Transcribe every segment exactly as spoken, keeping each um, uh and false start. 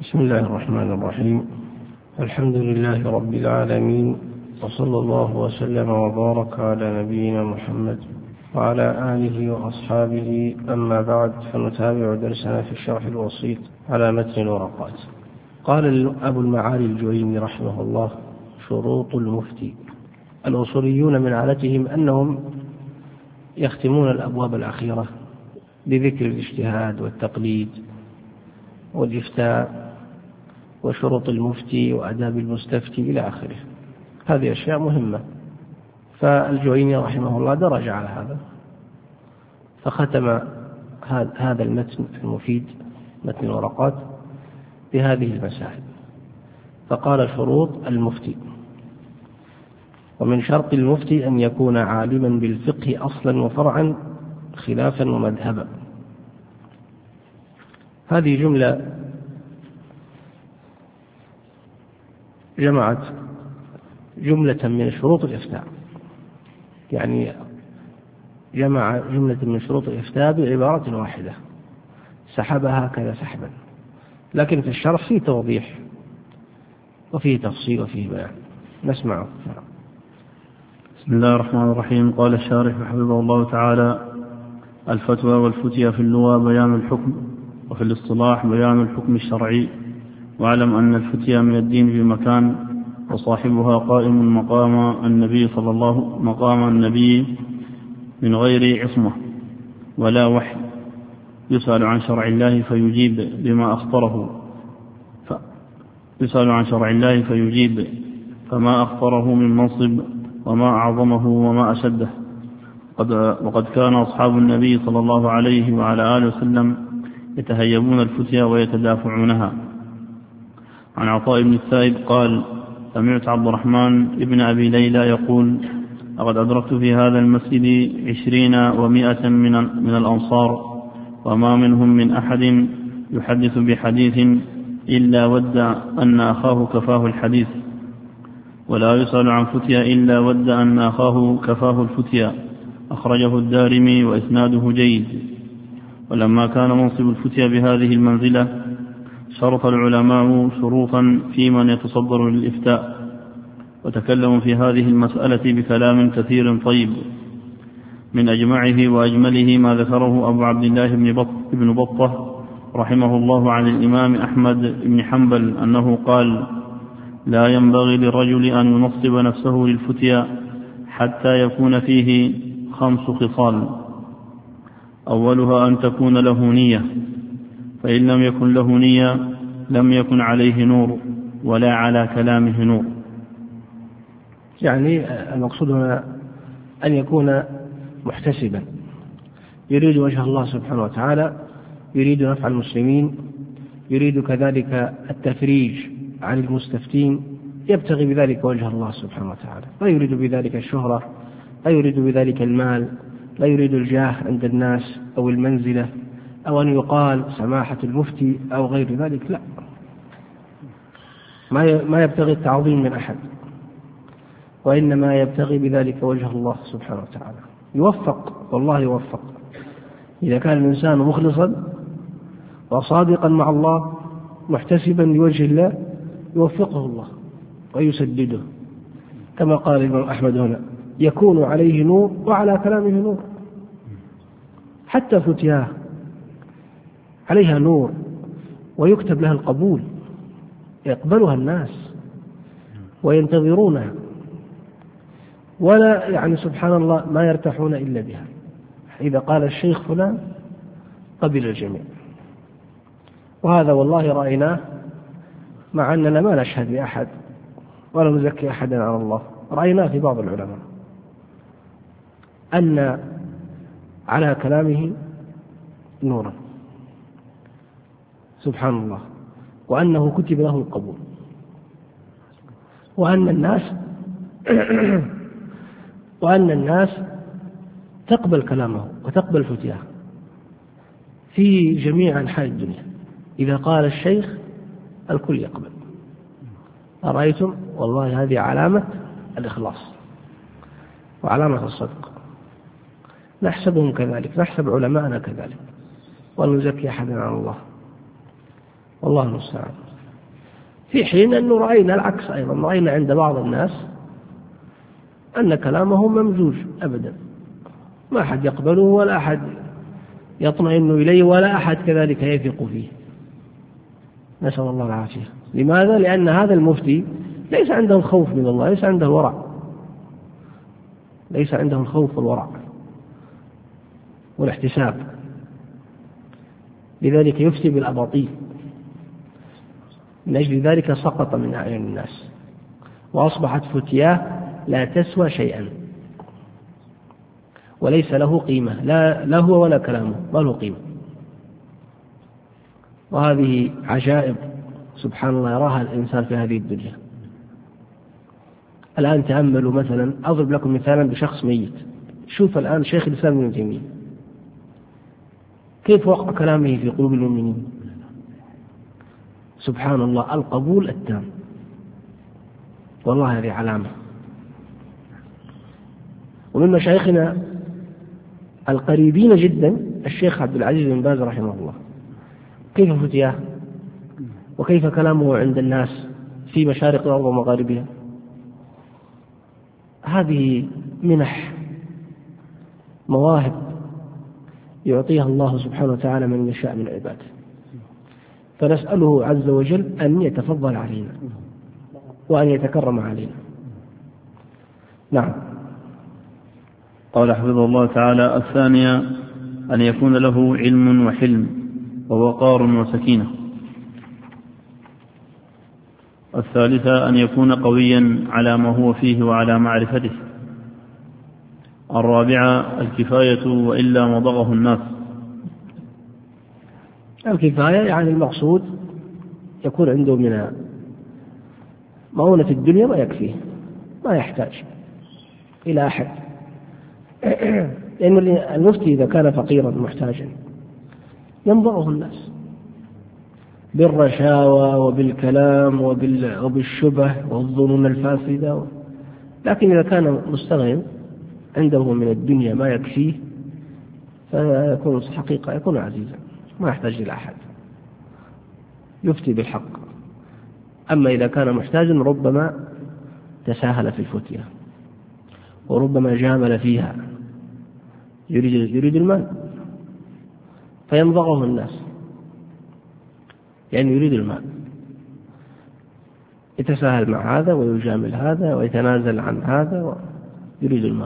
بسم الله الرحمن الرحيم. الحمد لله رب العالمين، وصلى الله وسلم وبارك على نبينا محمد وعلى آله وأصحابه. أما بعد، فنتابع درسنا في الشرح الوسيط على متن الورقات. قال أبو المعالي الجويني رحمه الله: شروط المفتي. الأصوليون من عادتهم أنهم يختمون الأبواب الأخيرة بذكر الاجتهاد والتقليد والإفتاء وشروط المفتي وآداب المستفتي إلى آخره. هذه أشياء مهمة، فالجويني رحمه الله درج على هذا، فختم هذا المتن المفيد، متن الورقات، بهذه المسائل. فقال: شروط المفتي. ومن شرط المفتي أن يكون عالما بالفقه أصلا وفرعا خلافا ومذهبا. هذه جملة جمعت جملة من شروط الإفتاء، يعني جمع جملة من شروط الإفتاء بعبارة واحدة، سحبها هكذا سحبا، لكن في الشرح فيه توضيح وفيه تفصيل وفيه بيان. نسمعه. بسم الله الرحمن الرحيم. قال الشارح حفظه الله تعالى: الفتوى والفتيا في اللغة بيان الحكم، وفي الاصطلاح بيان الحكم الشرعي. واعلم أن الفتيا من الدين بمكان، وصاحبها قائم مقام النبي صلى الله مقام النبي من غير عصمة ولا وحي، يسأل عن شرع الله فيجيب بما أخطره ف... يسأل عن شرع الله فيجيب فما أخطره من منصب وما أعظمه وما أشده. قد وقد كان أصحاب النبي صلى الله عليه وعلى آله وسلم يتهيبون الفتيا ويتدافعونها. عن عطاء بن السائب قال: سمعت عبد الرحمن ابن أبي ليلى يقول: لقد أدركت في هذا المسجد عشرين ومائة من, من الأنصار، وما منهم من أحد يحدث بحديث إلا ود أن أخاه كفاه الحديث، ولا يسأل عن فتيا إلا ود أن أخاه كفاه الفتيا. أخرجه الدارمي وإسناده جيد. ولما كان منصب الفتيا بهذه المنزلة، شرط العلماء شروطا في من يتصدر للإفتاء، وتكلموا في هذه المسألة بكلام كثير طيب. من أجمعه وأجمله ما ذكره أبو عبد الله بن بطة رحمه الله عن الإمام أحمد بن حنبل أنه قال: لا ينبغي للرجل أن ينصب نفسه للفتيا حتى يكون فيه خمس خصال: أولها أن تكون له نية، فإن لم يكن له نية لم يكن عليه نور ولا على كلامه نور. يعني المقصود هنا أن يكون محتسبا، يريد وجه الله سبحانه وتعالى، يريد نفع المسلمين، يريد كذلك التفريج عن المستفتين، يبتغي بذلك وجه الله سبحانه وتعالى، لا يريد بذلك الشهرة، لا يريد بذلك المال، لا يريد الجاه عند الناس أو المنزلة أو أن يقال سماحة المفتي أو غير ذلك. لا، ما يبتغي التعظيم من أحد، وإنما يبتغي بذلك وجه الله سبحانه وتعالى. يوفق، والله يوفق، إذا كان الإنسان مخلصا وصادقا مع الله محتسبا لوجه الله يوفقه الله ويسدده، كما قال الإمام أحمد هنا: يكون عليه نور وعلى كلامه نور. حتى فتياه عليها نور ويكتب لها القبول، يقبلها الناس وينتظرونها، ولا يعني سبحان الله ما يرتاحون إلا بها. إذا قال الشيخ فلان قبل الجميع. وهذا والله رأيناه، مع أننا ما نشهد بأحد ولا نزكي أحدا على الله، رأيناه في بعض العلماء أن على كلامه نورا سبحان الله، وأنه كتب له القبول، وأن الناس وأن الناس تقبل كلامه وتقبل فتياه في جميع أنحاء الدنيا. إذا قال الشيخ الكل يقبل. أرأيتم؟ والله هذه علامة الإخلاص وعلامة الصدق. نحسبهم كذلك، نحسب علماءنا كذلك، ولا نزكي أحدا على الله، والله المستعان. في حين أنه رأينا العكس أيضا، رأينا عند بعض الناس أن كلامه ممزوج أبدا، ما أحد يقبله ولا أحد يطمئن إليه ولا أحد كذلك يثق فيه، نسأل الله العافية. لماذا؟ لأن هذا المفتي ليس عنده الخوف من الله، ليس عنده الورع، ليس عنده الخوف والورع والاحتساب، لذلك يفتي بالأباطيل، من أجل ذلك سقط من أعين الناس وأصبحت فتياه لا تسوى شيئا وليس له قيمة، لا له ولا كلامه ما له قيمة. وهذه عجائب سبحان الله يراها الإنسان في هذه الدنيا. الآن تأملوا مثلا، أضرب لكم مثالا بشخص ميت. شوف الآن شيخ الإسلام ابن تيمية كيف وقع كلامه في قلوب المؤمنين، سبحان الله، القبول التام. والله هذه علامة. ومن مشايخنا القريبين جدا الشيخ عبد العزيز بن باز رحمه الله، كيف فتياه وكيف كلامه عند الناس في مشارق الأرض ومغاربها. هذه منح، مواهب يعطيها الله سبحانه وتعالى من يشاء من عباده، فنسأله عز وجل أن يتفضل علينا وأن يتكرم علينا. نعم. قال حفظه الله تعالى: الثانية أن يكون له علم وحلم ووقار وسكينة. الثالثة أن يكون قويا على ما هو فيه وعلى معرفته. الرابعة الكفاية وإلا مضغه الناس. الكفاية يعني المقصود يكون عنده من مؤونة الدنيا ما يكفيه، ما يحتاج إلى أحد، لأن المفتي إذا كان فقيرا محتاجا ينظره الناس بالرشاوى وبالكلام وبالشبه والظنون الفاسدة. لكن إذا كان مستغنٍ عنده من الدنيا ما يكفيه فيكون حقيقة يكون عزيزا، ما يحتاج إلى أحد، يفتي بالحق. أما إذا كان محتاجا ربما تساهل في الفتية وربما جامل فيها، يريد, يريد المال فينضغه الناس، يعني يريد المال، يتساهل مع هذا ويجامل هذا ويتنازل عن هذا ويريد المال.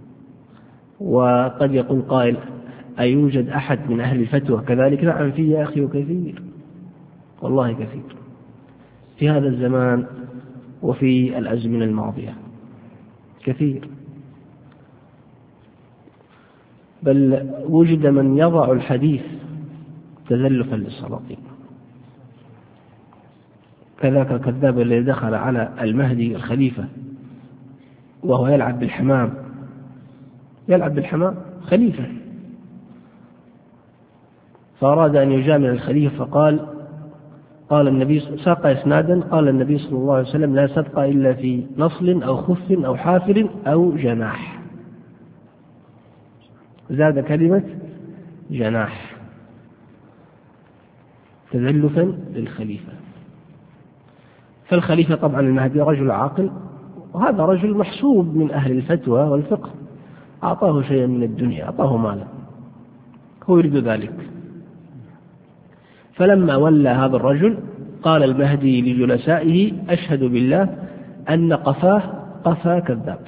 وقد يقول قائل: أيوجد أحد من أهل الفتوى كذلك؟ نعم في يا أخي، وكثير، والله كثير في هذا الزمان وفي الأزمنة الماضية كثير، بل وجد من يضع الحديث تزلفا للسلاطين، كذاك الكذاب الذي دخل على المهدي الخليفة وهو يلعب بالحمام، يلعب بالحمام خليفة، فأراد أن يجامل الخليفة فقال قال النبي ساق إسنادا قال النبي صلى الله عليه وسلم: لا صدق إلا في نصل أو خف أو حافر أو جناح. زاد كلمة جناح تزلفا للخليفة. فالخليفة طبعا المهدي رجل عاقل، وهذا رجل محسوب من أهل الفتوى والفقه، أعطاه شيئا من الدنيا، أعطاه مالا، هو يريد ذلك. فلما ولى هذا الرجل قال المهدي لجلسائه: أشهد بالله أن قفاه قفا كذاب،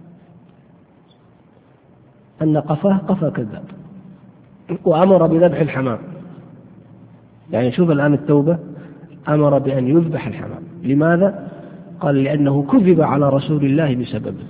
أن قفاه قفا كذاب، وأمر بذبح الحمام. يعني شوف الآن التوبة، أمر بأن يذبح الحمام. لماذا؟ قال: لأنه كذب على رسول الله بسببه،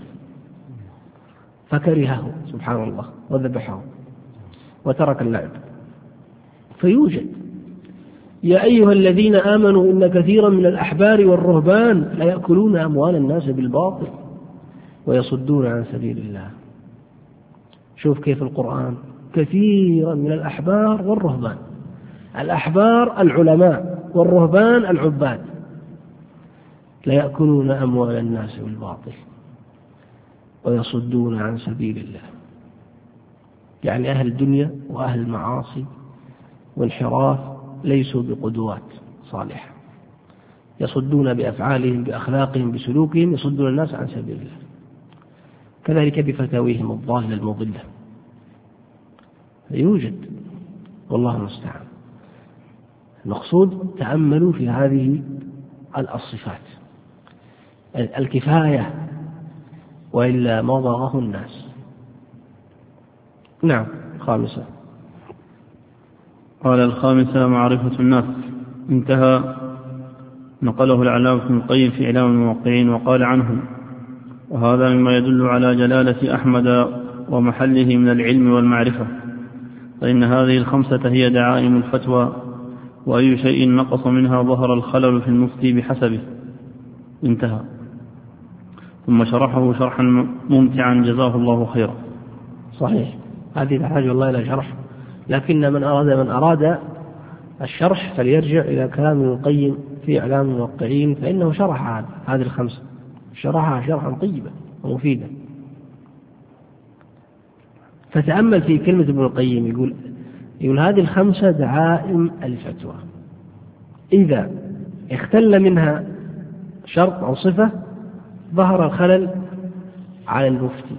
فكرهه سبحان الله وذبحه وترك اللعب. فيوجد: يا أيها الذين آمنوا إن كثيرا من الأحبار والرهبان لا يأكلون أموال الناس بالباطل ويصدون عن سبيل الله. شوف كيف القرآن: كثيرا من الأحبار والرهبان. الأحبار العلماء والرهبان العباد، لا يأكلون أموال الناس بالباطل ويصدون عن سبيل الله. يعني أهل الدنيا وأهل المعاصي وانحراف ليسوا بقدوات صالحة، يصدون بأفعالهم بأخلاقهم بسلوكهم، يصدون الناس عن سبيل الله. كذلك بفتاويهم الضالة المضلة يوجد، والله المستعان. المقصود تأملوا في هذه الصفات الكفاية، وإلا ما ضاغه الناس. نعم. خامسة. قال الخامسة معرفة الناس. انتهى. نقله العلامة ابن القيم في إعلام الموقعين وقال عنه: وهذا مما يدل على جلالة أحمد ومحله من العلم والمعرفة، فإن هذه الخمسة هي دعائم الفتوى، وأي شيء نقص منها ظهر الخلل في المفتي بحسبه. انتهى. ثم شرحه شرحا ممتعا جزاه الله خيرا. صحيح، هذه تحتاج والله إلى شرح، لكن من أراد من أراد الشرح فليرجع إلى كلام ابن القيم في إعلام الموقعين، فإنه شرح هذه الخمسة، شرحها شرحا طيبا ومفيدا. فتأمل في كلمة ابن القيم، يقول يقول هذه الخمسة دعائم الفتوى، إذا اختل منها شرط أو صفة ظهر الخلل على المفتي،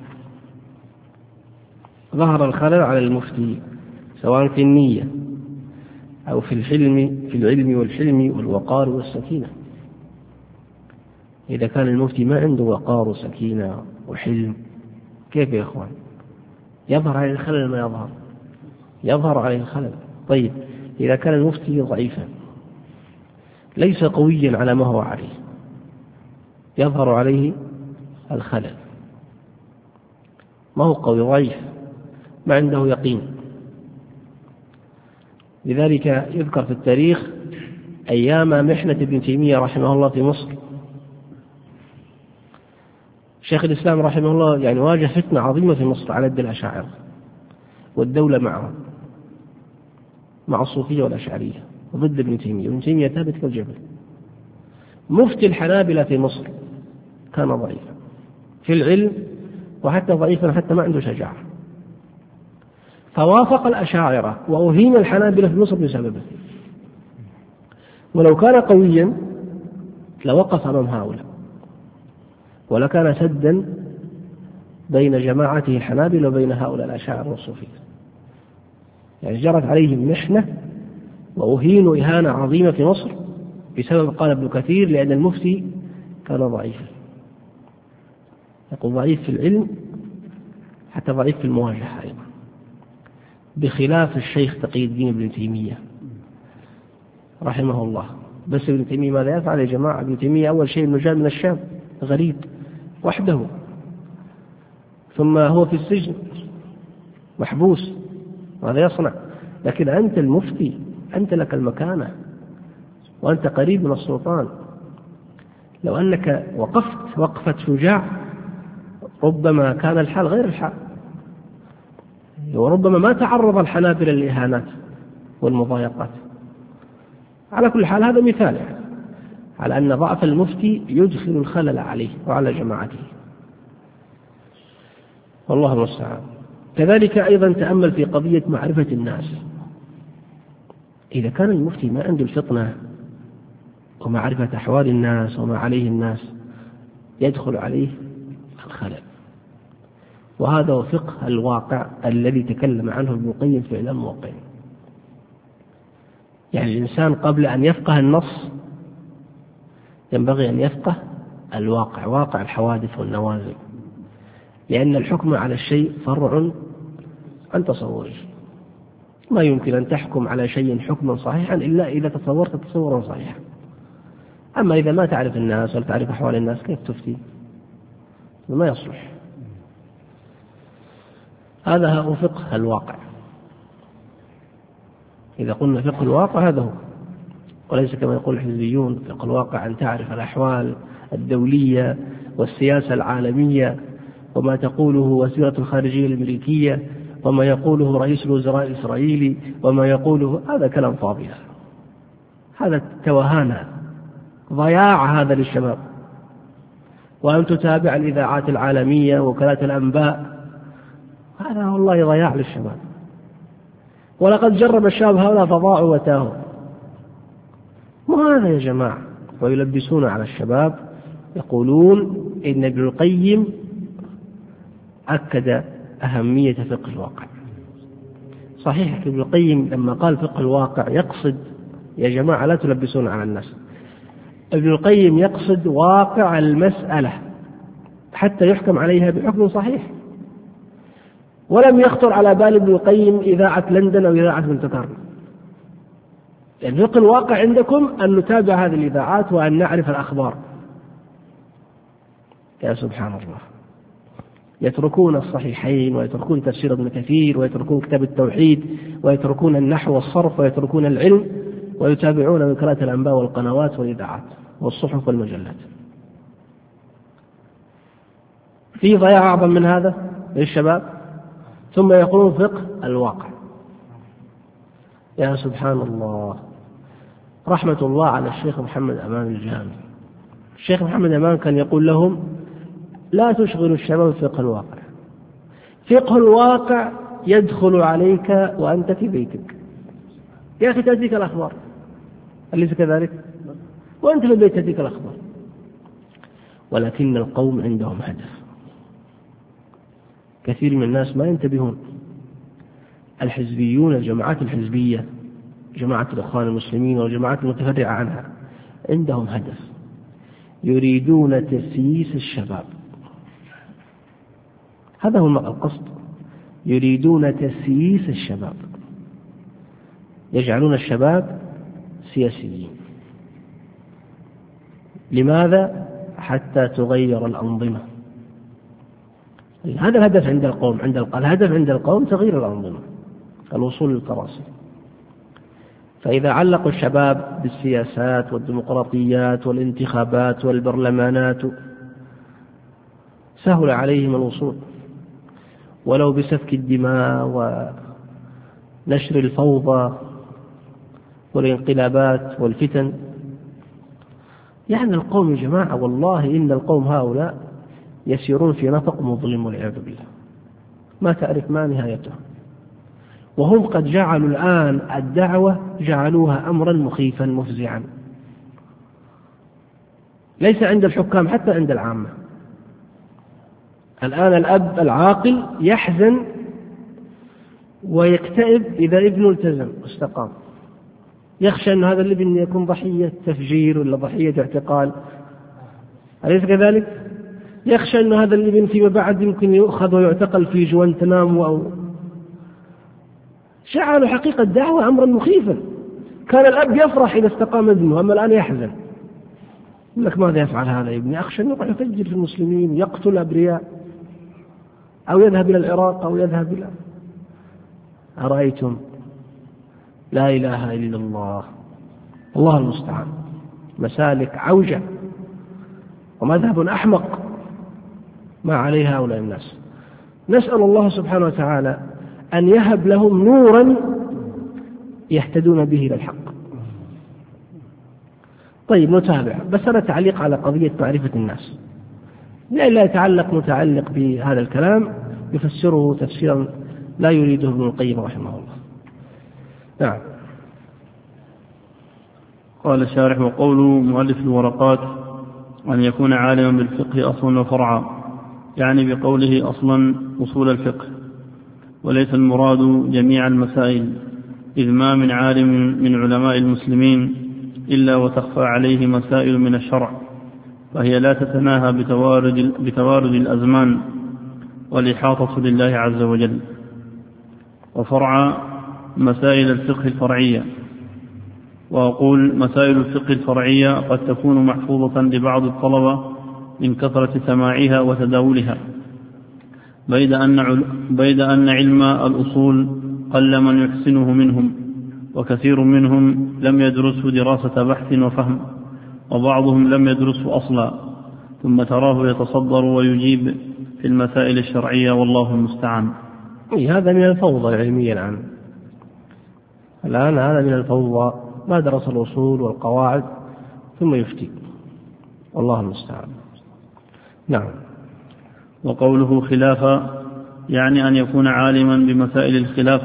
ظهر الخلل على المفتي سواء في النية أو في الحلم في العلم والحلم والوقار والسكينة. إذا كان المفتي ما عنده وقار وسكينة وحلم، كيف يا إخوان؟ يظهر عليه الخلل ما يظهر، يظهر عليه الخلل. طيب، إذا كان المفتي ضعيفا ليس قويا على ما هو عليه، يظهر عليه الخلل. ما هو قوي، ضعيف، ما عنده يقين. لذلك يذكر في التاريخ أيام محنة ابن تيمية رحمه الله في مصر، شيخ الإسلام رحمه الله يعني واجه فتنة عظيمة في مصر على يد الأشاعرة، والدولة معهم مع الصوفية والأشعرية ضد ابن تيمية، وابن تيمية ثابت كالجبل. مفتي الحنابلة في مصر كان ضعيفا في العلم، وحتى ضعيفا حتى ما عنده شجاعة، فوافق الأشاعرة وأهين الحنابلة في مصر بسببه. ولو كان قويا لوقف أمام هؤلاء، ولكان سدا بين جماعته الحنابلة وبين هؤلاء الأشاعرة والصوفية. يعني جرت عليهم محنة وأهينوا إهانة عظيمة في مصر بسبب، قال ابن كثير، لأن المفتي كان ضعيفا. يقول ضعيف في العلم حتى ضعيف في المواجهة أيضا، بخلاف الشيخ تقي الدين ابن تيمية رحمه الله. بس ابن تيمية ماذا يفعل يا جماعة؟ ابن تيمية أول شيء أنه جاء من الشام غريب وحده، ثم هو في السجن محبوس، ماذا يصنع؟ لكن أنت المفتي، أنت لك المكانة، وأنت قريب من السلطان. لو أنك وقفت وقفة شجاع ربما كان الحال غير الحال، وربما ما تعرض الحنابلة للإهانات والمضايقات. على كل حال هذا مثال على أن ضعف المفتي يدخل الخلل عليه وعلى جماعته، والله المستعان. كذلك أيضا تأمل في قضية معرفة الناس. إذا كان المفتي ما عنده الفطنة ومعرفة أحوال الناس وما عليه الناس، يدخل عليه الخلل. وهذا هو فقه الواقع الذي تكلم عنه ابن القيم في إعلام الموقعين. يعني الإنسان قبل أن يفقه النص ينبغي أن يفقه الواقع، واقع الحوادث والنوازل، لأن الحكم على الشيء فرع عن تصوره. ما يمكن أن تحكم على شيء حكما صحيحا إلا إذا تصورت تصورا صحيحا. أما إذا ما تعرف الناس ولا تعرف أحوال الناس كيف تفتي؟ ما يصلح. هذا هو فقه الواقع. إذا قلنا فقه الواقع هذا هو، وليس كما يقول الحزبيون فقه الواقع أن تعرف الأحوال الدولية والسياسة العالمية وما تقوله وزيرة الخارجية الأمريكية وما يقوله رئيس الوزراء الإسرائيلي وما يقوله. هذا كلام فاضي، هذا توهان، ضياع هذا للشباب. وأن تتابع الإذاعات العالمية وكالات الأنباء، هذا والله ضياع للشباب. ولقد جرب الشباب هؤلاء فضاعوا وتاهوا. ما هذا يا جماعة؟ ويلبسون على الشباب، يقولون إن ابن القيم أكد أهمية فقه الواقع. صحيح ابن القيم لما قال فقه الواقع يقصد، يا جماعة لا تلبسون على الناس، ابن القيم يقصد واقع المسألة حتى يحكم عليها بحكم صحيح. ولم يخطر على بال ابن القيم إذاعة لندن أو إذاعة مونت كارلو. يعني فقه الواقع عندكم أن نتابع هذه الإذاعات وأن نعرف الأخبار. يا سبحان الله، يتركون الصحيحين ويتركون تفسير ابن كثير ويتركون كتاب التوحيد ويتركون النحو والصرف ويتركون العلم ويتابعون وكالات الأنباء والقنوات والإذاعات والصحف والمجلات. في ضياع أعظم من هذا للشباب، ثم يقولون فقه الواقع. يا سبحان الله، رحمة الله على الشيخ محمد أمان الجامي. الشيخ محمد أمان كان يقول لهم لا تشغلوا الشباب فقه الواقع، فقه الواقع يدخل عليك وأنت في بيتك. يا أخي تأتيك الأخبار، أليس كذلك؟ وأنت في البيت تأتيك الأخبار. ولكن القوم عندهم هدف. كثير من الناس ما ينتبهون. الحزبيون، الجماعات الحزبية، جماعة الإخوان المسلمين والجماعات المتفرعة عنها، عندهم هدف، يريدون تسييس الشباب. هذا هو القصد، يريدون تسييس الشباب، يجعلون الشباب سياسيين. لماذا؟ حتى تغير الأنظمة. هذا الهدف عند القوم، عند القوم. الهدف عند القوم تغيير الأنظمة، الوصول للكراسي. فإذا علقوا الشباب بالسياسات والديمقراطيات والانتخابات والبرلمانات سهل عليهم الوصول، ولو بسفك الدماء ونشر الفوضى والانقلابات والفتن. يعني القوم يا جماعة والله إن القوم هؤلاء يسيرون في نفق مظلم والعياذ بالله، ما تعرف ما نهايته. وهم قد جعلوا الآن الدعوة جعلوها أمرا مخيفا مفزعا، ليس عند الحكام حتى عند العامة. الآن الأب العاقل يحزن ويكتئب إذا ابنه التزم واستقام، يخشى أن هذا الابن يكون ضحية تفجير ولا ضحية اعتقال، أليس كذلك؟ يخشى أن هذا الابن فيما بعد يمكن يؤخذ ويعتقل في جوانتنامو. أو جعلوا حقيقة الدعوة أمرا مخيفا. كان الأب يفرح إذا استقام ابنه، أما الآن يحزن، يقول لك ماذا يفعل هذا ابني؟ أخشى أن يروح يفجر في المسلمين، يقتل أبرياء، أو يذهب إلى العراق أو يذهب إلى. أرأيتم؟ لا إله إلا الله، الله المستعان. مسالك عوجة ومذهب أحمق ما عليها هؤلاء الناس. نسأل الله سبحانه وتعالى أن يهب لهم نورا يهتدون به إلى الحق. طيب نتابع، بس أنا تعليق على قضية معرفة الناس، لا يتعلق متعلق بهذا الكلام يفسره تفسيرا لا يريده ابن القيم رحمه الله. نعم. قال الشارح: وقول مؤلف الورقات أن يكون عالما بالفقه أصلا وفرعا، يعني بقوله أصلا أصول الفقه، وليس المراد جميع المسائل، إذ ما من عالم من علماء المسلمين إلا وتخفى عليه مسائل من الشرع، فهي لا تتناهى بتوارد, بتوارد الأزمان والإحاطة لله عز وجل. وفرع مسائل الفقه الفرعية، وأقول مسائل الفقه الفرعية قد تكون محفوظة لبعض الطلبة من كثرة سماعها وتداولها، بيد أن, بيد أن علم الأصول قل من يحسنه منهم، وكثير منهم لم يدرسه دراسة بحث وفهم، وبعضهم لم يدرسه أصلا، ثم تراه يتصدر ويجيب في المسائل الشرعية، والله المستعان. هذا من الفوضى العلمية الآن. الآن هذا من الفوضى، ما درس الأصول والقواعد ثم يفتي، والله المستعان. نعم. وقوله خلافا يعني أن يكون عالما بمسائل الخلاف،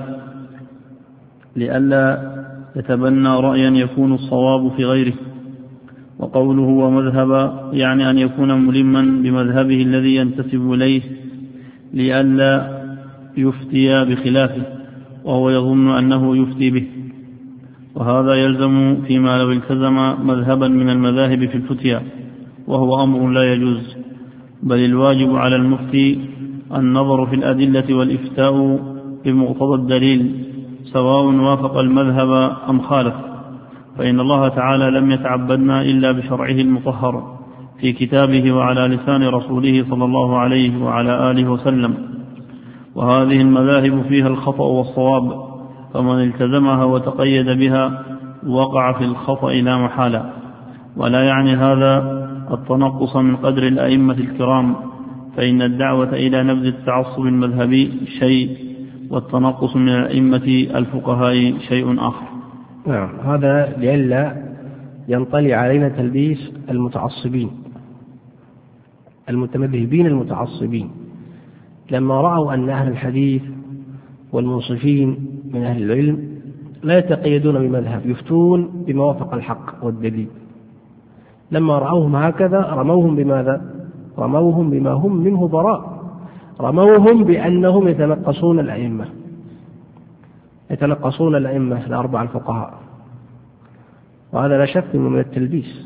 لئلا يتبنى رأيا يكون الصواب في غيره، وقوله ومذهب يعني أن يكون ملما بمذهبه الذي ينتسب إليه لئلا يفتي بخلافه وهو يظن أنه يفتي به، وهذا يلزم فيما لو التزم مذهبا من المذاهب في الفتيا، وهو أمر لا يجوز، بل الواجب على المفتي النظر في الأدلة والإفتاء بمقتضى الدليل سواء وافق المذهب أم خالف، فإن الله تعالى لم يتعبدنا إلا بشرعه المطهر في كتابه وعلى لسان رسوله صلى الله عليه وعلى آله وسلم، وهذه المذاهب فيها الخطأ والصواب، فمن التزمها وتقيد بها وقع في الخطأ لا محالة. ولا يعني هذا التنقص من قدر الأئمة الكرام، فإن الدعوة إلى نبذ التعصب المذهبي شيء، والتنقص من الأئمة الفقهاء شيء آخر. نعم، هذا لئلا ينطلي علينا تلبيس المتعصبين المتمذهبين المتعصبين، لما رأوا أن أهل الحديث والمنصفين من أهل العلم لا يتقيدون بمذهب، يفتون بما وافق الحق والدليل، لما رأوهم هكذا رموهم بماذا؟ رموهم بما هم منه براء، رموهم بأنهم يتنقصون الأئمة يتنقصون الأئمة الأربعة الفقهاء، وهذا لا شك من التلبيس،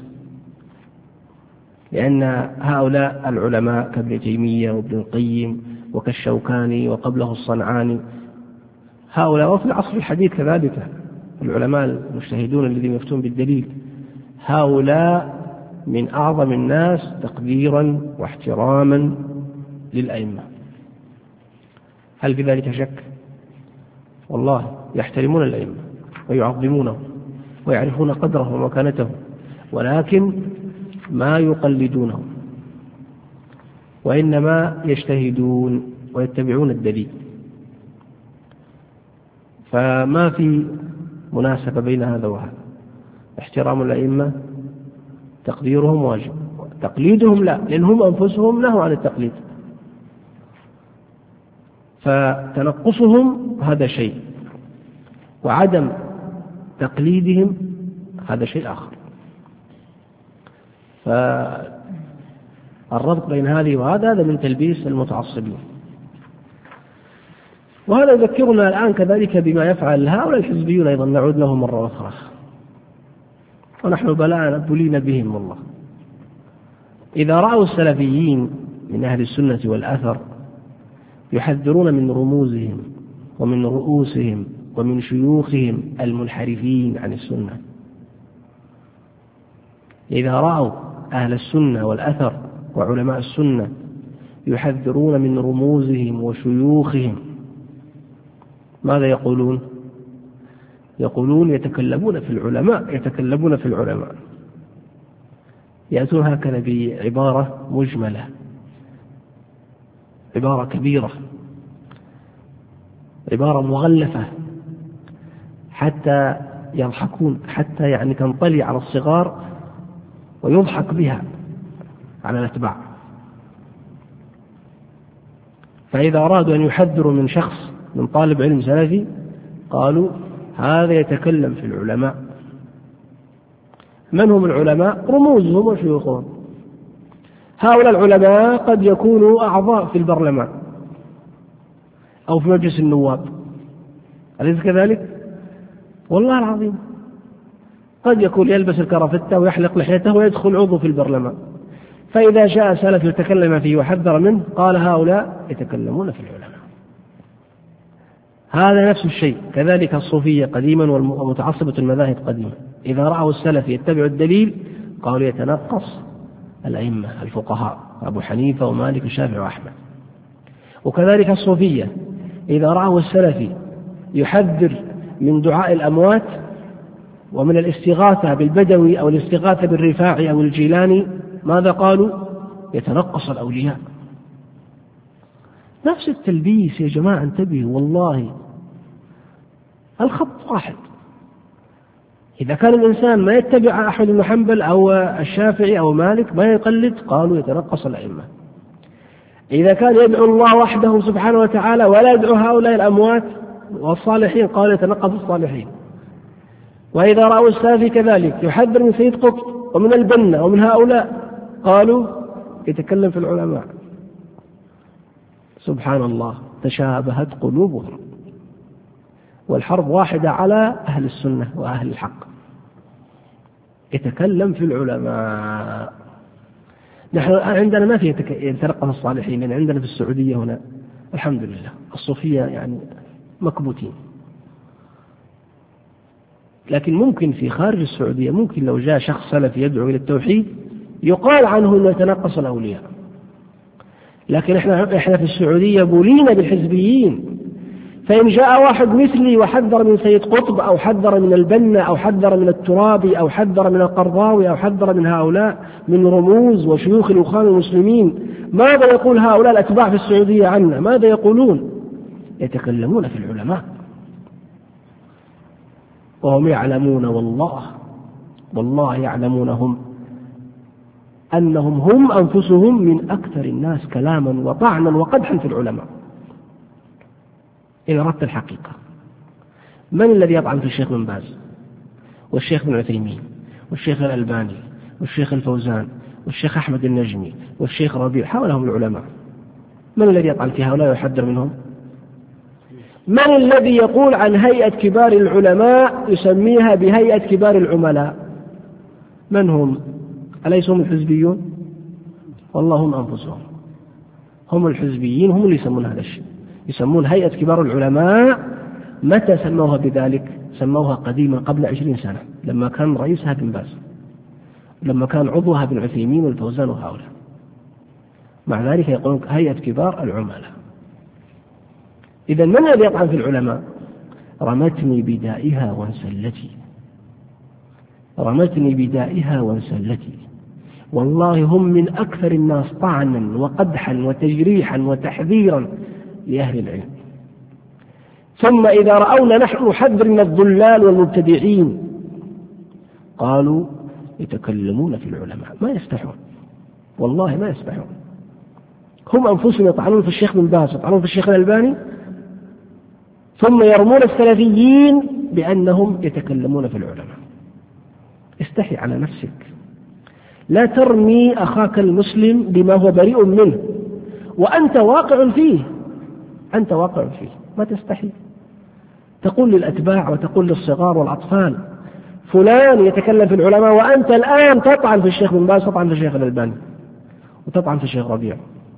لأن هؤلاء العلماء كابن تيمية وابن القيم وكالشوكاني وقبله الصنعاني، هؤلاء وفي العصر الحديث كذلك العلماء المجتهدون الذين يفتون بالدليل، هؤلاء من أعظم الناس تقديرا واحتراما للأئمة، هل في ذلك شك؟ والله يحترمون الأئمة ويعظمونهم ويعرفون قدرهم ومكانتهم، ولكن ما يقلدونهم، وإنما يجتهدون ويتبعون الدليل، فما في مناسبة بين هذا وهذا. احترام الأئمة تقديرهم واجب، تقليدهم لا، لأنهم أنفسهم نهوا عن التقليد، فتنقصهم هذا شيء، وعدم تقليدهم هذا شيء آخر. فالربط بين هذه وهذا هذا من تلبيس المتعصبين. وهذا يذكرنا الآن كذلك بما يفعل هؤلاء الحزبيون أيضا، نعود لهم مرة أخرى، ونحن بلاء بلينا بهم والله. إذا رأوا السلفيين من أهل السنة والأثر يحذرون من رموزهم ومن رؤوسهم ومن شيوخهم المنحرفين عن السنة، إذا رأوا أهل السنة والأثر وعلماء السنة يحذرون من رموزهم وشيوخهم، ماذا يقولون؟ يقولون يتكلمون في العلماء يتكلمون في العلماء يأتون هكذا بعبارة مجملة، عبارة كبيرة، عبارة مغلفة، حتى يضحكون، حتى يعني تنطلي على الصغار ويضحك بها على الأتباع. فإذا أرادوا أن يحذروا من شخص من طالب علم سلفي قالوا هذا يتكلم في العلماء. من هم العلماء؟ رموزهم وشيوخهم. هؤلاء العلماء قد يكونوا أعضاء في البرلمان أو في مجلس النواب، أليس كذلك؟ والله العظيم قد يكون يلبس الكرافتة ويحلق لحيته ويدخل عضو في البرلمان، فإذا جاء سلف يتكلم فيه وحذر منه قال هؤلاء يتكلمون في العلماء. هذا نفس الشيء كذلك الصوفية قديما ومتعصبة المذاهب قديما، إذا رأوا السلف يتبعوا الدليل قالوا يتنقص الأئمة الفقهاء أبو حنيفة ومالك والشافعي وأحمد. وكذلك الصوفية إذا رأوا السلفي يحذر من دعاء الأموات ومن الاستغاثة بالبدوي أو الاستغاثة بالرفاعي أو الجيلاني ماذا قالوا؟ يتنقص الأولياء. نفس التلبيس يا جماعة، انتبهوا والله الخط واحد. إذا كان الإنسان ما يتبع أحمد بن حنبل أو الشافعي أو مالك ما يقلد قالوا يتنقص الأئمة. إذا كان يدعو الله وحده سبحانه وتعالى ولا يدعو هؤلاء الأموات والصالحين قالوا يتنقص الصالحين. وإذا رأوا السلفي كذلك يحذر من سيد قطب ومن البنا ومن هؤلاء قالوا يتكلم في العلماء. سبحان الله، تشابهت قلوبهم، والحرب واحدة على أهل السنة وأهل الحق. يتكلم في العلماء. نحن عندنا ما في يترقى الصالحين، لأن عندنا في السعودية هنا الحمد لله الصوفية يعني مكبوتين، لكن ممكن في خارج السعودية ممكن لو جاء شخص سلفي يدعو إلى التوحيد يقال عنه أنه يتنقص الأولياء. لكن إحنا إحنا في السعودية بولينا بالحزبيين، فإن جاء واحد مثلي وحذر من سيد قطب أو حذر من البنا أو حذر من الترابي أو حذر من القرضاوي أو حذر من هؤلاء من رموز وشيوخ الأخوان المسلمين، ماذا يقول هؤلاء الأتباع في السعودية عنا؟ ماذا يقولون؟ يتكلمون في العلماء وهم يعلمون، والله والله يعلمون هم أنهم هم أنفسهم من أكثر الناس كلاما وطعنا وقدحا في العلماء. إن أردت الحقيقة، من الذي يطعن في الشيخ بن باز والشيخ بن عثيمين والشيخ الألباني والشيخ الفوزان والشيخ أحمد النجمي والشيخ ربيع؟ حولهم العلماء. من الذي يطعن في هؤلاء ويحذر منهم؟ من الذي يقول عن هيئة كبار العلماء يسميها بهيئة كبار العملاء؟ من هم؟ أليسوا هم الحزبيون؟ والله هم أنفسهم هم الحزبيين، هم اللي يسمون هذا الشيء، يسمون هيئة كبار العلماء. متى سموها بذلك؟ سموها قديما قبل عشرين سنة لما كان رئيسها بن باز، لما كان عضوها بن عثيمين والفوزان وهؤلاء. مع ذلك يقولون هيئة كبار العملاء. إذا من الذي يطعن في العلماء؟ رمتني بدائها وانسلتي، رمتني بدائها وانسلتي. والله هم من أكثر الناس طعنا وقدحا وتجريحا وتحذيرا لأهل العلم. ثم إذا رأونا نحن نحذر من الضلال والمبتدعين قالوا يتكلمون في العلماء. ما يستحون، والله ما يستحون. هم أنفسهم يطعنون في الشيخ بن باز، يطعنون في الشيخ الألباني، ثم يرمون السلفيين بأنهم يتكلمون في العلماء. استحي على نفسك، لا ترمي أخاك المسلم بما هو بريء منه وأنت واقع فيه، أنت واقع فيه، ما تستحي. تقول للأتباع وتقول للصغار والأطفال فلان يتكلم في العلماء، وأنت الآن تطعن في الشيخ بن باز، تطعن في الشيخ الألباني، وتطعن في الشيخ ربيع.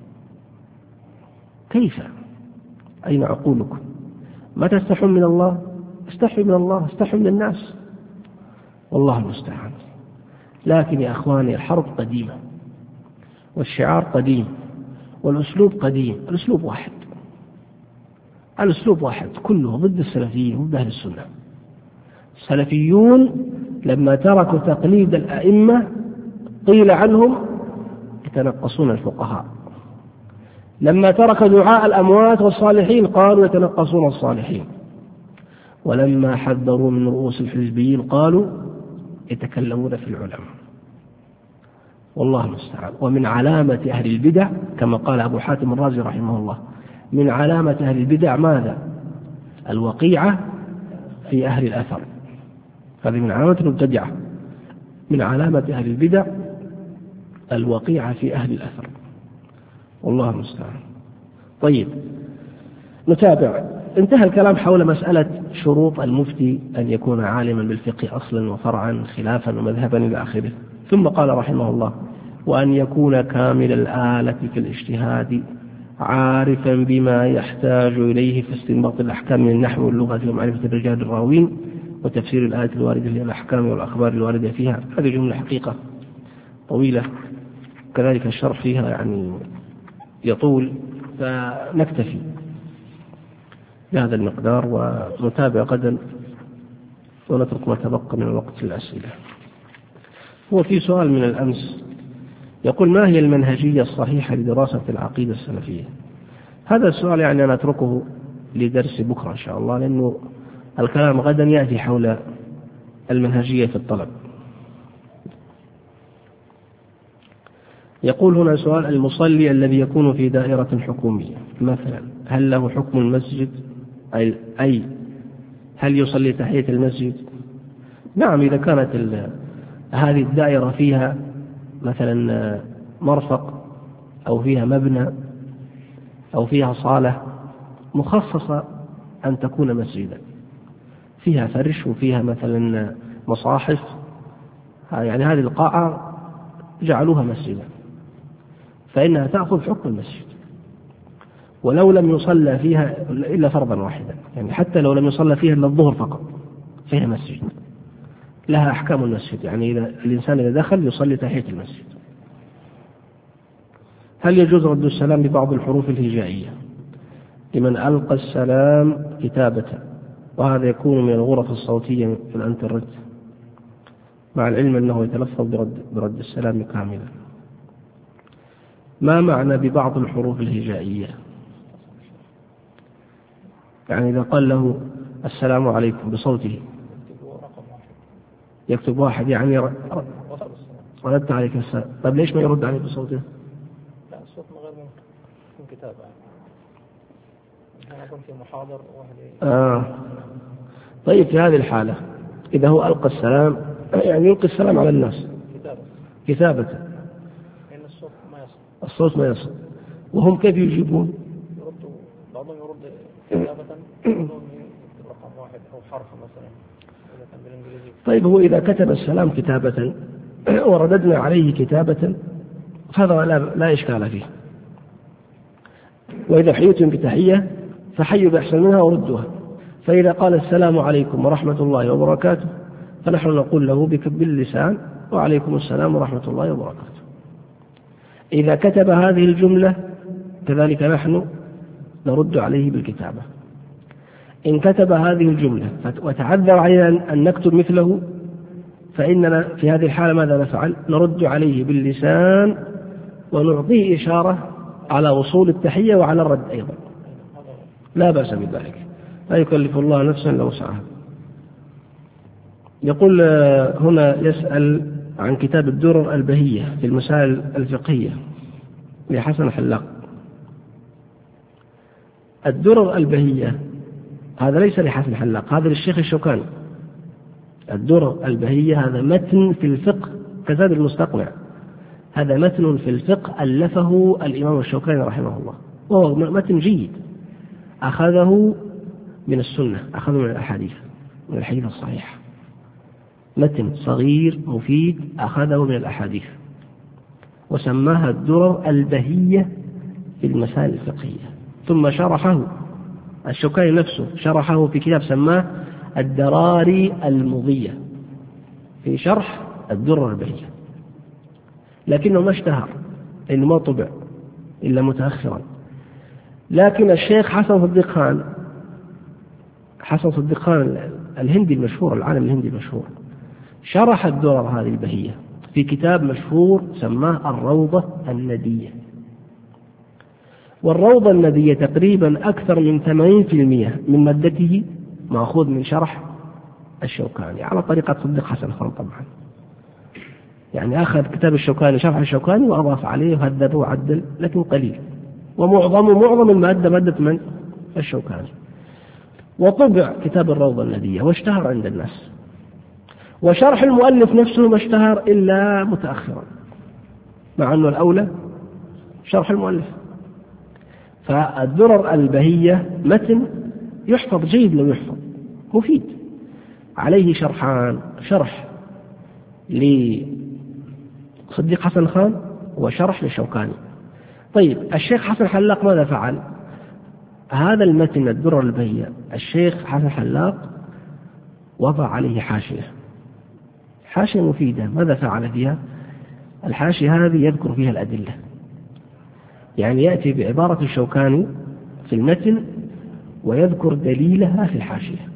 كيف؟ أين عقولكم؟ ما تستحون من الله؟ استحوا من الله، استحوا من الناس، والله المستعان. لكن يا أخواني الحرب قديمة والشعار قديم والأسلوب قديم. الأسلوب واحد، الأسلوب واحد كله ضد السلفيين وضد أهل السنة. السلفيون لما تركوا تقليد الأئمة قيل عنهم يتنقصون الفقهاء، لما تركوا دعاء الأموات والصالحين قالوا يتنقصون الصالحين، ولما حذروا من رؤوس الحزبيين قالوا يتكلمون في العلماء. والله المستعان. ومن علامة أهل البدع كما قال أبو حاتم الرازي رحمه الله، من علامة أهل البدع ماذا؟ الوقيعة في أهل الأثر. هذه من علامة المبتدعة. من علامة أهل البدع الوقيعة في أهل الأثر، والله المستعان. طيب نتابع. انتهى الكلام حول مسألة شروط المفتي أن يكون عالما بالفقه أصلا وفرعا خلافا ومذهبا إلى آخره. ثم قال رحمه الله: وأن يكون كامل الآلة في الاجتهاد عارفا بما يحتاج إليه في استنباط الأحكام من النحو واللغة ومعرفة الرجال الراوين وتفسير الآية الواردة في الأحكام والأخبار الواردة فيها. هذه جملة حقيقة طويلة، كذلك الشرح فيها يعني يطول، فنكتفي بهذا المقدار ونتابع غدا ونترك ما تبقى من الوقت للأسئلة. هو في سؤال من الأمس يقول: ما هي المنهجية الصحيحة لدراسة العقيدة السلفية؟ هذا السؤال يعني أنا أتركه لدرس بكرة إن شاء الله، لأنه الكلام غدا يأتي حول المنهجية في الطلب. يقول هنا سؤال: المصلي الذي يكون في دائرة حكومية مثلا هل له حكم المسجد؟ أي هل يصلي تحية المسجد نعم، إذا كانت هذه الدائرة فيها مثلا مرفق أو فيها مبنى أو فيها صالة مخصصة أن تكون مسجدا، فيها فرش وفيها مثلا مصاحف، يعني هذه القاعة جعلوها مسجدا، فإنها تأخذ حكم المسجد ولو لم يصلى فيها إلا فرضا واحدا، يعني حتى لو لم يصلى فيها إلا الظهر فقط فيها مسجد، لها أحكام المسجد. يعني إذا الإنسان إذا دخل يصلي تحية المسجد. هل يجوز رد السلام ببعض الحروف الهجائية لمن ألقى السلام كتابة، وهذا يكون من الغرف الصوتية في الانترنت، مع العلم أنه يتلفظ برد, برد السلام كاملا؟ ما معنى ببعض الحروف الهجائية؟ يعني إذا قال له السلام عليكم بصوته يكتب واحد، يعني ردت عليك السلام. طيب ليش ما يرد عليه بصوته؟ لا، الصوت غير ممكن كتابة. أنا كنت في محاضر واحد آه. طيب في هذه الحالة إذا هو ألقى السلام، يعني يلقي السلام على الناس كتابة كتابة، لأن الصوت ما يصل الصوت ما يصل، وهم كيف يجيبون؟ يردوا، بعضهم يرد كتابة، بعضهم يكتب رقم واحد أو حرف مثلا إذا كان بالإنجليزي. طيب هو إذا كتب السلام كتابة ورددنا عليه كتابة هذا لا, لا إشكال فيه، وإذا حييتم بتحية فحيوا بأحسن منها وردوها. فإذا قال السلام عليكم ورحمة الله وبركاته فنحن نقول له باللسان وعليكم السلام ورحمة الله وبركاته. إذا كتب هذه الجملة كذلك نحن نرد عليه بالكتابة. إن كتب هذه الجملة وتعذر علينا أن نكتب مثله فإننا في هذه الحالة ماذا نفعل؟ نرد عليه باللسان ونعطيه إشارة على وصول التحية وعلى الرد أيضا، لا بأس بذلك، لا يكلف الله نفسا إلا وسعها. يقول هنا يسأل عن كتاب الدرر البهية في المسائل الفقهية لحسن حلاق. الدرر البهية هذا ليس لحسن حلاق، هذا للشيخ الشوكاني. الدرر البهية هذا متن في الفقه كزاد المستقنع، هذا متن في الفقه ألفه الإمام الشوكاني رحمه الله، وهو متن جيد، أخذه من السنة، أخذه من الأحاديث، من الحديث الصحيح، متن صغير مفيد أخذه من الأحاديث، وسماها الدرر البهية في المسائل الفقهية. ثم شرحه الشوكاني نفسه، شرحه في كتاب سماه الدراري المضية في شرح الدرر البهية، لكنه ما اشتهر لأنه ما طبع إلا متأخرا. لكن الشيخ حسن صديق خان، حسن صديق خان الهندي المشهور، العالم الهندي المشهور، شرح الدرر هذه البهية في كتاب مشهور سماه الروضة الندية. والروضة الندية تقريبا أكثر من ثمانين بالمئة من مادته مأخوذ من شرح الشوكاني على طريقة صديق حسن خان طبعا، يعني أخذ كتاب الشوكاني شرح الشوكاني وأضاف عليه وهذبه وعدل، لكن قليل، ومعظم معظم المادة مادة من الشوكاني. وطبع كتاب الروضة الندية واشتهر عند الناس، وشرح المؤلف نفسه ما اشتهر إلا متأخرا، مع أنه الأولى شرح المؤلف. فالدرر البهية متن يحفظ جيد، لو يحفظ مفيد، عليه شرحان، شرح لصديق حسن خان وشرح للشوكاني. طيب الشيخ حسن حلاق ماذا فعل؟ هذا المتن الدرر البهية الشيخ حسن حلاق وضع عليه حاشية، حاشية مفيدة. ماذا فعل فيها؟ الحاشية هذه يذكر فيها الأدلة، يعني يأتي بعبارة الشوكاني في المتن ويذكر دليلها في الحاشية،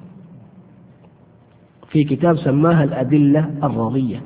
في كتاب سماها الأدلة الرضية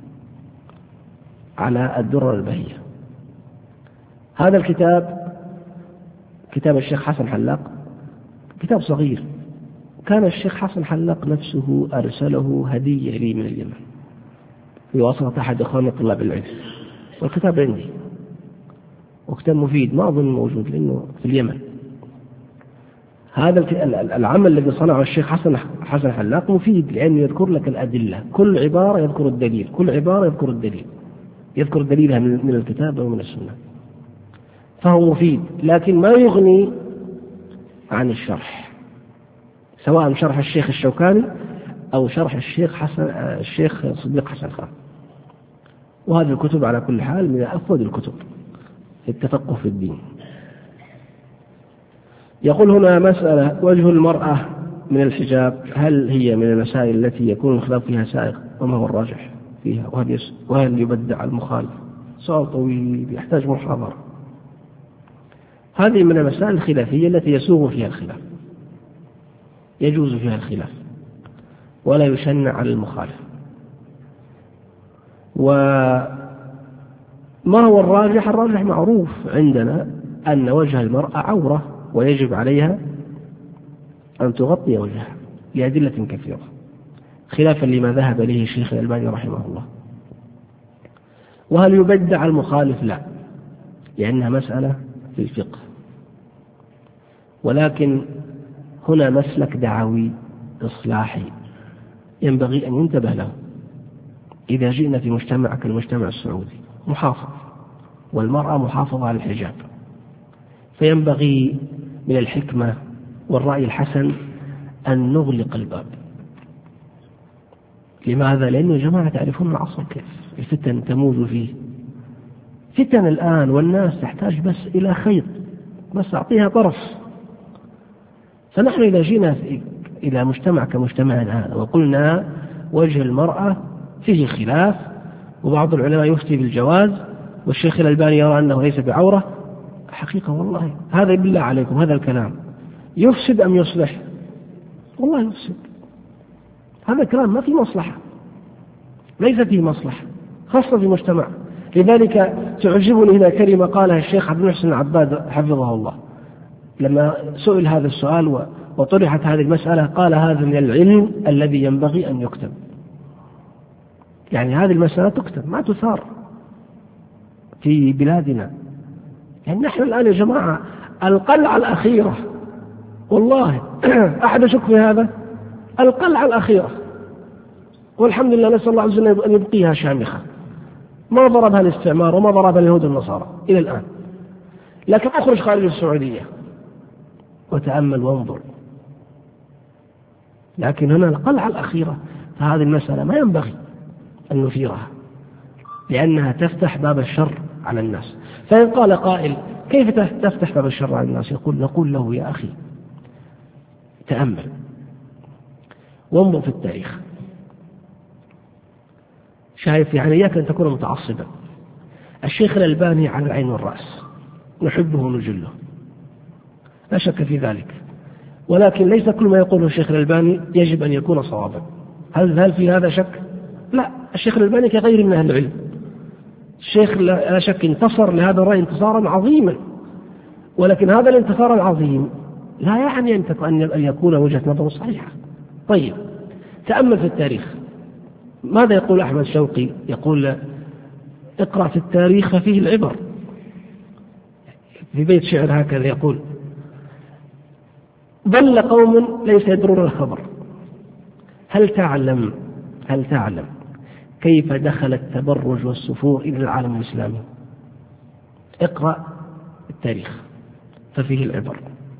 على الدرر البهية. هذا الكتاب كتاب الشيخ حسن حلاق، كتاب صغير، كان الشيخ حسن حلاق نفسه أرسله هدية لي من اليمن بواسطة أحد إخواننا طلاب العلم، والكتاب عندي، وكتاب مفيد ما أظن موجود لأنه في اليمن. هذا العمل الذي صنعه الشيخ حسن حسن حلاق مفيد، لأنه يذكر لك الأدلة، كل عبارة يذكر الدليل، كل عبارة يذكر الدليل، يذكر دليلها من الكتاب ومن السنة، فهو مفيد، لكن ما يغني عن الشرح، سواء شرح الشيخ الشوكاني أو شرح الشيخ حسن الشيخ صديق حسن خان. وهذه الكتب على كل حال من أفضل الكتب في التفقه في الدين. يقول هنا مسألة: وجه المرأة من الحجاب هل هي من المسائل التي يكون الخلاف فيها سائغ؟ وما هو الراجح فيها؟ وهل يبدع المخالف؟ سؤال طويل يحتاج محاضرة. هذه من المسائل الخلافية التي يسوغ فيها الخلاف، يجوز فيها الخلاف ولا يشنع على المخالف. وما هو الراجح؟ الراجح معروف عندنا أن وجه المرأة عورة ويجب عليها أن تغطي وجهها لأدلة كثيرة، خلافا لما ذهب إليه الشيخ الألباني رحمه الله. وهل يبدع المخالف؟ لا، لأنها مسألة في الفقه، ولكن هنا مسلك دعوي إصلاحي ينبغي أن ينتبه له. إذا جئنا في مجتمع كالمجتمع السعودي محافظ، والمرأة محافظة على الحجاب، فينبغي من الحكمة والرأي الحسن أن نغلق الباب. لماذا؟ لأنه يا جماعة تعرفون العصر كيف الفتن تموج فيه، فتن الآن، والناس تحتاج بس إلى خيط، بس أعطيها طرف. فنحن إذا جينا إلى مجتمع كمجتمعنا هذا وقلنا وجه المرأة فيه خلاف، وبعض العلماء يفتي بالجواز، والشيخ الألباني يرى أنه ليس بعورة، حقيقة والله هذا بالله عليكم هذا الكلام يفسد أم يصلح؟ والله يفسد. هذا الكلام ما فيه مصلحة، ليس فيه مصلحة، خاصة في مجتمع. لذلك تعجبني هنا كلمة قالها الشيخ عبد المحسن العباد حفظه الله، لما سئل هذا السؤال وطرحت هذه المسألة قال: هذا من العلم الذي ينبغي أن يكتب. يعني هذه المسألة تكتب، ما تثار في بلادنا. يعني نحن الآن يا جماعة القلعة الأخيرة، والله أحد يشك في هذا، القلعة الأخيرة، والحمد لله نسأل الله عز وجل أن يبقيها شامخة، ما ضربها الاستعمار وما ضربها اليهود والنصارى إلى الآن. لكن أخرج خارج السعودية وتأمل وانظر، لكن هنا القلعة الأخيرة، فهذه المسألة ما ينبغي أن نثيرها، لأنها تفتح باب الشر على الناس. فإن قال قائل: كيف تفتح باب الشر على الناس؟ يقول نقول له: يا أخي تأمل وانظر في التاريخ. شايف؟ يعني إياك أن تكون متعصبا. الشيخ الألباني على العين والرأس، نحبه ونجله لا شك في ذلك، ولكن ليس كل ما يقوله الشيخ الألباني يجب أن يكون صوابا. هل هل في هذا شك؟ لا، الشيخ الألباني كغير من أهل العلم، الشيخ لا شك انتصر لهذا الرأي انتصارا عظيما، ولكن هذا الانتصار العظيم لا يعني أن يكون وجهة نظره صحيحة. طيب تأمل في التاريخ، ماذا يقول أحمد شوقي؟ يقول: اقرأ في التاريخ فيه العبر. في بيت شعر هكذا يقول: ضل قوم ليس يدرون الخبر، هل تعلم هل تعلم كيف دخل التبرج والسفور إلى العالم الإسلامي؟ اقرأ التاريخ ففيه العبر.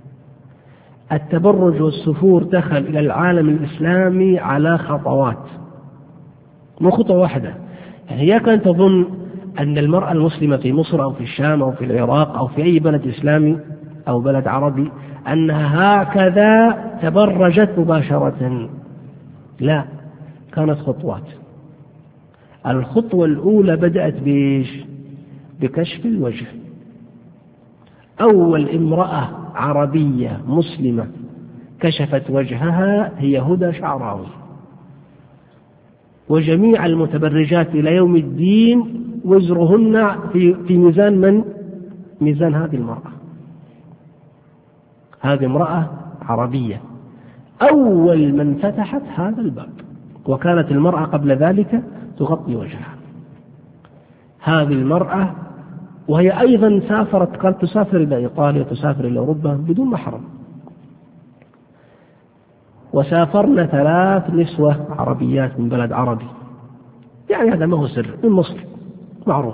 التبرج والسفور دخل إلى العالم الإسلامي على خطوات، مو خطوة واحدة. يعني إياك أن تظن أن المرأة المسلمة في مصر أو في الشام أو في العراق أو في أي بلد إسلامي أو بلد عربي أنها هكذا تبرجت مباشرة، لا، كانت خطوات. الخطوة الأولى بدأت بإيش؟ بكشف الوجه. أول امرأة عربية مسلمة كشفت وجهها هي هدى شعراوي، وجميع المتبرجات إلى يوم الدين وزرهن في في ميزان من؟ ميزان هذه المرأة. هذه امرأة عربية أول من فتحت هذا الباب، وكانت المرأة قبل ذلك تغطي وجهها. هذه المرأة وهي أيضا سافرت، قالت تسافر إلى إيطاليا، تسافر إلى أوروبا بدون محرم، وسافرنا ثلاث نسوة عربيات من بلد عربي، يعني هذا ما هو سر، من مصر معروف.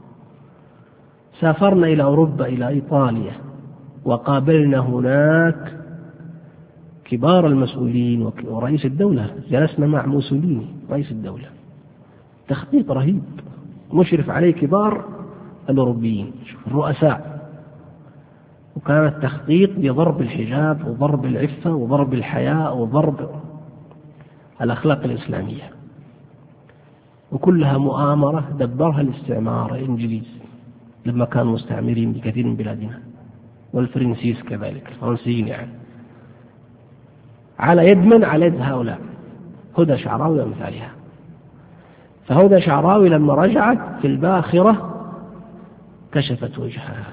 سافرنا إلى أوروبا إلى إيطاليا، وقابلنا هناك كبار المسؤولين ورئيس الدولة، جلسنا مع موسوليني رئيس الدولة، تخطيط رهيب مشرف عليه كبار الأوروبيين الرؤساء، وكان التخطيط بضرب الحجاب وضرب العفة وضرب الحياء وضرب الأخلاق الإسلامية، وكلها مؤامرة دبرها الاستعمار الإنجليزي لما كانوا مستعمرين بكثير من بلادنا، والفرنسيس كذلك، الفرنسيين يعني، على يد من؟ على يد هؤلاء، هدى شعراوي ومثالها. فهدى شعراوي لما رجعت في الباخرة كشفت وجهها،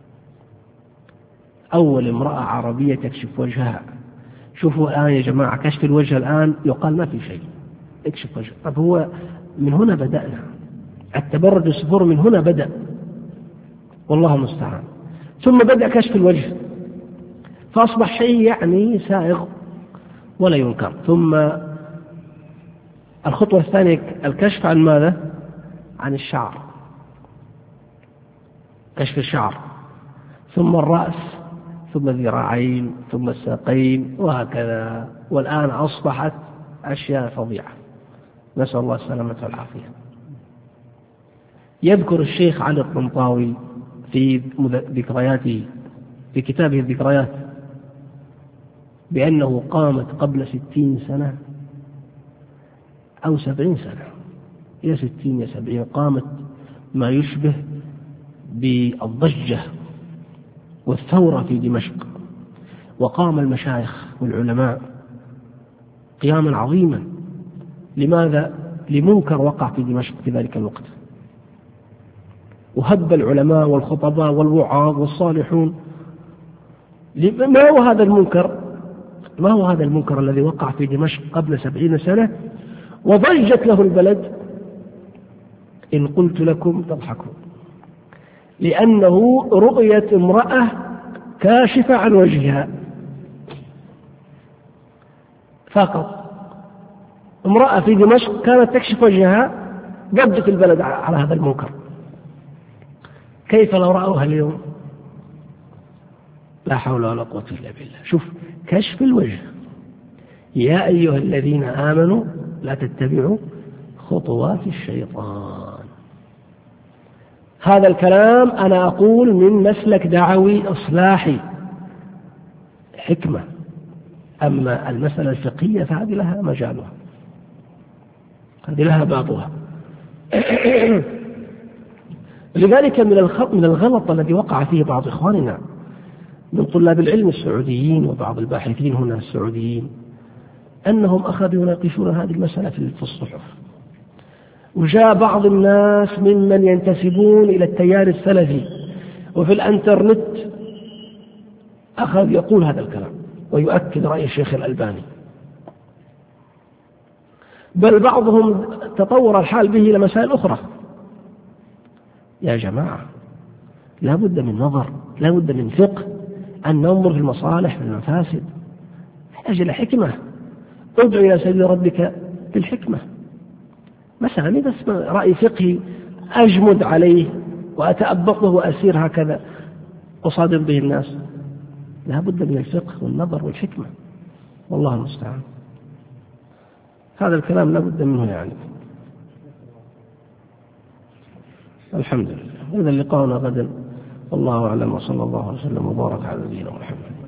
أول امرأة عربية تكشف وجهها. شوفوا الآن يا جماعة، كشف الوجه الآن يقال ما في شيء، اكشف وجهه. طب هو من هنا بدأنا، التبرج الصفور من هنا بدأ، والله المستعان. ثم بدأ كشف الوجه فأصبح شيء يعني سائغ ولا ينكر. ثم الخطوة الثانية الكشف عن ماذا؟ عن الشعر، كشف الشعر، ثم الرأس، ثم الذراعين، ثم الساقين، وهكذا. والآن أصبحت أشياء فظيعة، نسأل الله السلامة والعافية. يذكر الشيخ علي الطنطاوي في ذكرياته في كتابه الذكريات بأنه قامت قبل ستين سنة أو سبعين سنة، يا ستين يا سبعين، قامت ما يشبه بالضجة والثورة في دمشق، وقام المشايخ والعلماء قياما عظيما. لماذا؟ لمنكر وقع في دمشق في ذلك الوقت، وهب العلماء والخطباء والوعاظ والصالحون. ما هو هذا المنكر؟ ما هو هذا المنكر الذي وقع في دمشق قبل سبعين سنة وضجت له البلد؟ إن قلت لكم تضحكون، لأنه رؤية امرأة كاشفة عن وجهها فقط. امرأة في دمشق كانت تكشف وجهها، ضجت البلد على هذا المنكر. كيف لو رأوها اليوم؟ لا حول ولا قوة إلا بالله. شوف كشف الوجه، يا أيها الذين آمنوا لا تتبعوا خطوات الشيطان. هذا الكلام أنا أقول من مسلك دعوي إصلاحي حكمة، أما المسألة الفقهية فهذه لها مجالها، هذه لها بابها. لذلك من من الغلط الذي وقع فيه بعض إخواننا من طلاب العلم السعوديين وبعض الباحثين هنا السعوديين أنهم أخذوا يناقشون هذه المسألة في الصحف، وجاء بعض الناس ممن ينتسبون إلى التيار السلفي وفي الانترنت أخذ يقول هذا الكلام ويؤكد رأي الشيخ الألباني، بل بعضهم تطور الحال به إلى مسائل أخرى. يا جماعة لا بد من نظر، لا بد من فقه، أن ننظر في المصالح في المفاسد، نحتاج إلى حكمة. ادعو إلى سبيل ربك بالحكمة. مثلا بس رأي فقهي أجمد عليه وأتأبطه وأسير هكذا أصادم به الناس، لا بد من الفقه والنظر والحكمة، والله المستعان. هذا الكلام لا بد منه يعني. الحمد لله. هذا اللقاءنا غدا، والله أعلم، وصلى الله وسلم وبارك على نبينا محمد.